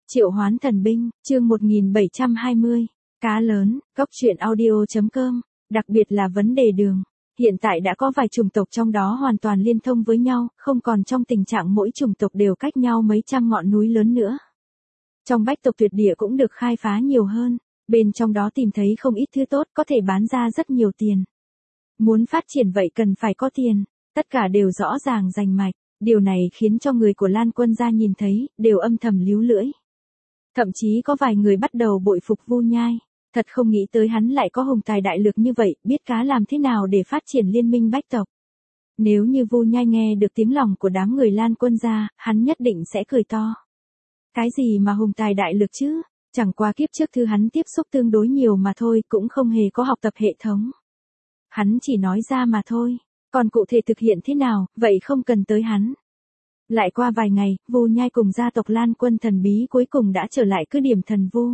Triệu Hoán Thần Binh, chương 1720, cá lớn, cốc truyện audio.com, đặc biệt là vấn đề đường. Hiện tại đã có vài chủng tộc trong đó hoàn toàn liên thông với nhau, không còn trong tình trạng mỗi chủng tộc đều cách nhau mấy trăm ngọn núi lớn nữa. Trong bách tộc tuyệt địa cũng được khai phá nhiều hơn, bên trong đó tìm thấy không ít thứ tốt có thể bán ra rất nhiều tiền. Muốn phát triển vậy cần phải có tiền, tất cả đều rõ ràng rành mạch, điều này khiến cho người của Lan Quân gia nhìn thấy, đều âm thầm líu lưỡi. Thậm chí có vài người bắt đầu bội phục Vu Nhai, thật không nghĩ tới hắn lại có hùng tài đại lược như vậy, biết cá làm thế nào để phát triển liên minh bách tộc. Nếu như Vu Nhai nghe được tiếng lòng của đám người Lan Quân gia, hắn nhất định sẽ cười to. Cái gì mà hùng tài đại lược chứ, chẳng qua kiếp trước thứ hắn tiếp xúc tương đối nhiều mà thôi, cũng không hề có học tập hệ thống. Hắn chỉ nói ra mà thôi, còn cụ thể thực hiện thế nào, vậy không cần tới hắn. Lại qua vài ngày, Vu Nhai cùng gia tộc Lan Quân thần bí cuối cùng đã trở lại cứ điểm Thần Vu.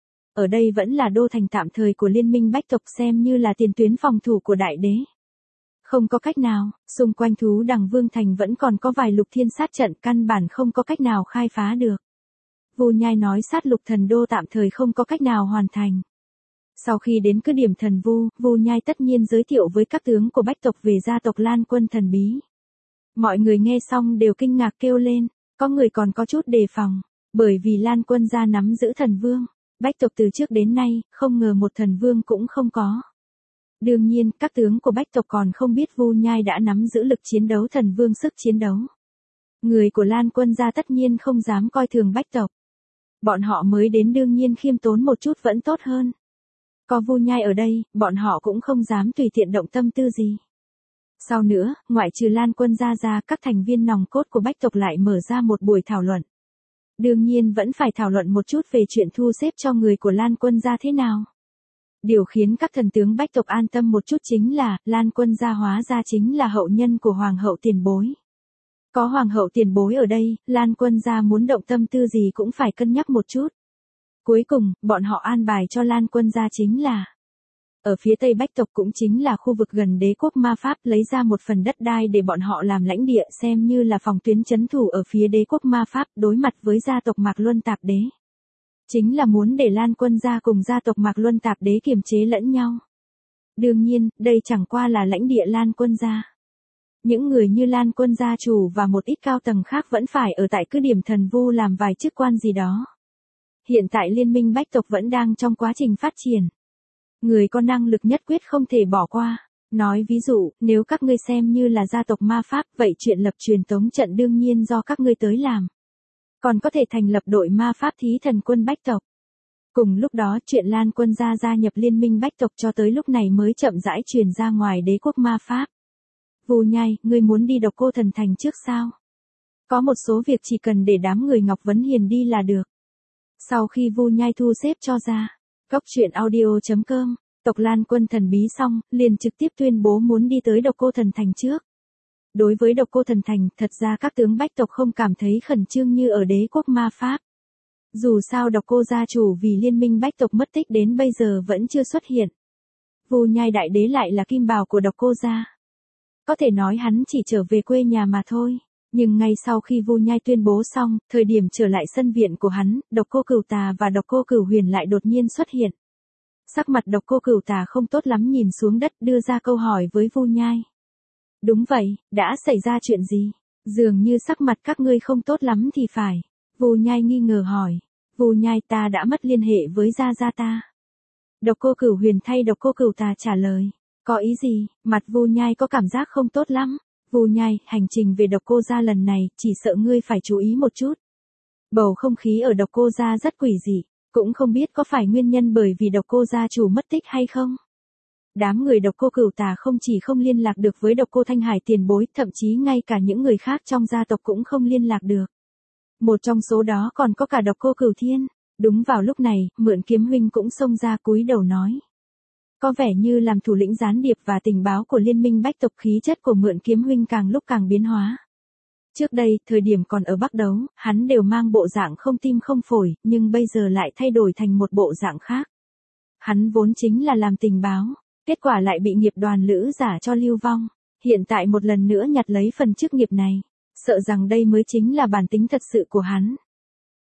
Ở đây vẫn là đô thành tạm thời của liên minh bách tộc, xem như là tiền tuyến phòng thủ của đại đế. Không có cách nào, xung quanh thú đằng vương thành vẫn còn có vài lục thiên sát trận, căn bản không có cách nào khai phá được. Vu Nhai nói sát lục thần đô tạm thời không có cách nào hoàn thành. Sau khi đến cứ điểm Thần Vu, Vu Nhai tất nhiên giới thiệu với các tướng của bách tộc về gia tộc Lan Quân thần bí. Mọi người nghe xong đều kinh ngạc kêu lên, có người còn có chút đề phòng, bởi vì Lan Quân gia nắm giữ thần vương, bách tộc từ trước đến nay, không ngờ một thần vương cũng không có. Đương nhiên, các tướng của bách tộc còn không biết Vu Nhai đã nắm giữ lực chiến đấu thần vương sức chiến đấu. Người của Lan Quân gia tất nhiên không dám coi thường bách tộc. Bọn họ mới đến đương nhiên khiêm tốn một chút vẫn tốt hơn. Có Vu Nhai ở đây, bọn họ cũng không dám tùy tiện động tâm tư gì. Sau nữa, ngoại trừ Lan Quân gia ra, các thành viên nòng cốt của bách tộc lại mở ra một buổi thảo luận. Đương nhiên vẫn phải thảo luận một chút về chuyện thu xếp cho người của Lan Quân gia thế nào. Điều khiến các thần tướng bách tộc an tâm một chút chính là, Lan Quân gia hóa ra chính là hậu nhân của Hoàng hậu tiền bối. Có Hoàng hậu tiền bối ở đây, Lan Quân gia muốn động tâm tư gì cũng phải cân nhắc một chút. Cuối cùng, bọn họ an bài cho Lan Quân gia chính là ở phía tây bách tộc, cũng chính là khu vực gần đế quốc ma pháp, lấy ra một phần đất đai để bọn họ làm lãnh địa, xem như là phòng tuyến trấn thủ ở phía đế quốc ma pháp, đối mặt với gia tộc Mạc Luân Tạp Đế. Chính là muốn để Lan Quân gia cùng gia tộc Mạc Luân Tạp Đế kiềm chế lẫn nhau. Đương nhiên, đây chẳng qua là lãnh địa Lan Quân gia. Những người như Lan Quân gia chủ và một ít cao tầng khác vẫn phải ở tại cứ điểm Thần Vu làm vài chức quan gì đó. Hiện tại liên minh bách tộc vẫn đang trong quá trình phát triển. Người có năng lực nhất quyết không thể bỏ qua. Nói ví dụ, nếu các ngươi xem như là gia tộc ma pháp, vậy chuyện lập truyền tống trận đương nhiên do các ngươi tới làm. Còn có thể thành lập đội ma pháp thí thần quân bách tộc. Cùng lúc đó, chuyện Lan Quân gia nhập liên minh bách tộc cho tới lúc này mới chậm rãi truyền ra ngoài đế quốc ma pháp. Vu Nhai, ngươi muốn đi Độc Cô Thần Thành trước sao? Có một số việc chỉ cần để đám người Ngọc Vấn Hiền đi là được. Sau khi Vu Nhai thu xếp cho ra, cốc truyện audio.com, tộc Lan Quân thần bí xong, liền trực tiếp tuyên bố muốn đi tới Độc Cô Thần Thành trước. Đối với Độc Cô Thần Thành, thật ra các tướng bách tộc không cảm thấy khẩn trương như ở đế quốc ma pháp. Dù sao Độc Cô gia chủ vì liên minh bách tộc mất tích đến bây giờ vẫn chưa xuất hiện. Vu Nhai đại đế lại là kim bào của Độc Cô gia. Có thể nói hắn chỉ trở về quê nhà mà thôi. Nhưng ngay sau khi Vu Nhai tuyên bố xong, thời điểm trở lại sân viện của hắn, Độc Cô Cửu Tà và Độc Cô Cửu Huyền lại đột nhiên xuất hiện. Sắc mặt Độc Cô Cửu Tà không tốt lắm, nhìn xuống đất đưa ra câu hỏi với Vu Nhai. Đúng vậy, đã xảy ra chuyện gì? Dường như sắc mặt các ngươi không tốt lắm thì phải. Vu Nhai nghi ngờ hỏi. Vu Nhai, ta đã mất liên hệ với gia gia ta. Độc Cô Cửu Huyền thay Độc Cô Cửu Tà trả lời. Có ý gì? Mặt Vu Nhai có cảm giác không tốt lắm. Vu Nhai, hành trình về Độc Cô gia lần này, chỉ sợ ngươi phải chú ý một chút. Bầu không khí ở Độc Cô gia rất quỷ dị, cũng không biết có phải nguyên nhân bởi vì Độc Cô gia chủ mất tích hay không. Đám người Độc Cô Cửu Tà không chỉ không liên lạc được với Độc Cô Thanh Hải tiền bối, thậm chí ngay cả những người khác trong gia tộc cũng không liên lạc được. Một trong số đó còn có cả Độc Cô Cửu Thiên. Đúng vào lúc này, Mượn Kiếm huynh cũng xông ra cúi đầu nói. Có vẻ như làm thủ lĩnh gián điệp và tình báo của liên minh bách tộc, khí chất của Mượn Kiếm huynh càng lúc càng biến hóa. Trước đây, thời điểm còn ở Bắc Đấu, hắn đều mang bộ dạng không tim không phổi, nhưng bây giờ lại thay đổi thành một bộ dạng khác. Hắn vốn chính là làm tình báo, kết quả lại bị nghiệp đoàn lữ giả cho lưu vong. Hiện tại một lần nữa nhặt lấy phần chức nghiệp này, sợ rằng đây mới chính là bản tính thật sự của hắn.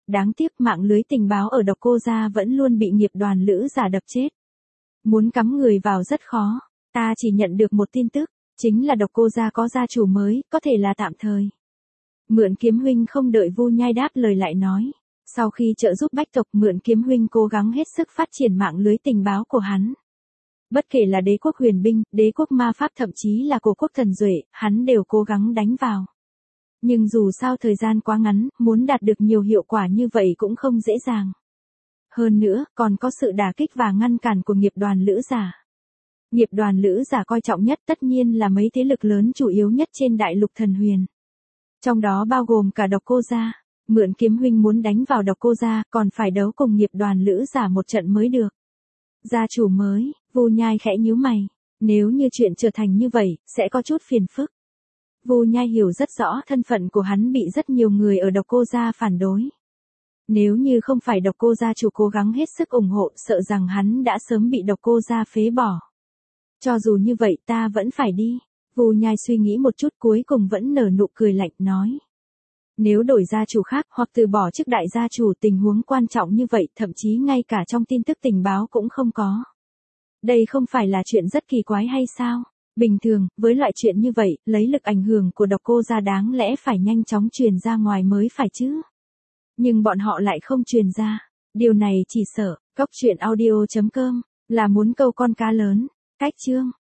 Đáng tiếc mạng lưới tình báo ở Độc Cô Gia vẫn luôn bị nghiệp đoàn lữ giả đập chết. Muốn cắm người vào rất khó. Ta chỉ nhận được một tin tức, chính là Độc Cô Gia có gia chủ mới, có thể là tạm thời. Mượn Kiếm huynh không đợi Vu Nhai đáp lời lại nói. Sau khi trợ giúp bách tộc, Mượn Kiếm huynh cố gắng hết sức phát triển mạng lưới tình báo của hắn. Bất kể là đế quốc huyền binh, đế quốc ma pháp, thậm chí là cổ quốc thần duệ, hắn đều cố gắng đánh vào. Nhưng dù sao thời gian quá ngắn, muốn đạt được nhiều hiệu quả như vậy cũng không dễ dàng. Hơn nữa, còn có sự đả kích và ngăn cản của nghiệp đoàn lữ giả. Nghiệp đoàn lữ giả coi trọng nhất tất nhiên là mấy thế lực lớn chủ yếu nhất trên đại lục thần huyền. Trong đó bao gồm cả Độc Cô Gia. Mượn Kiếm huynh muốn đánh vào Độc Cô Gia, còn phải đấu cùng nghiệp đoàn lữ giả một trận mới được. Gia chủ mới, Vu Nhai khẽ nhíu mày. Nếu như chuyện trở thành như vậy, sẽ có chút phiền phức. Vu Nhai hiểu rất rõ thân phận của hắn bị rất nhiều người ở Độc Cô Gia phản đối. Nếu như không phải Độc Cô Gia chủ cố gắng hết sức ủng hộ, sợ rằng hắn đã sớm bị Độc Cô Gia phế bỏ. Cho dù như vậy ta vẫn phải đi. Vu Nhai suy nghĩ một chút cuối cùng vẫn nở nụ cười lạnh nói. Nếu đổi gia chủ khác hoặc từ bỏ chức đại gia chủ, tình huống quan trọng như vậy thậm chí ngay cả trong tin tức tình báo cũng không có. Đây không phải là chuyện rất kỳ quái hay sao? Bình thường, với loại chuyện như vậy, lấy lực ảnh hưởng của Độc Cô Gia đáng lẽ phải nhanh chóng truyền ra ngoài mới phải chứ. Nhưng bọn họ lại không truyền ra. Điều này chỉ sợ, cốc truyện audio.com, là muốn câu con cá lớn. Cách chương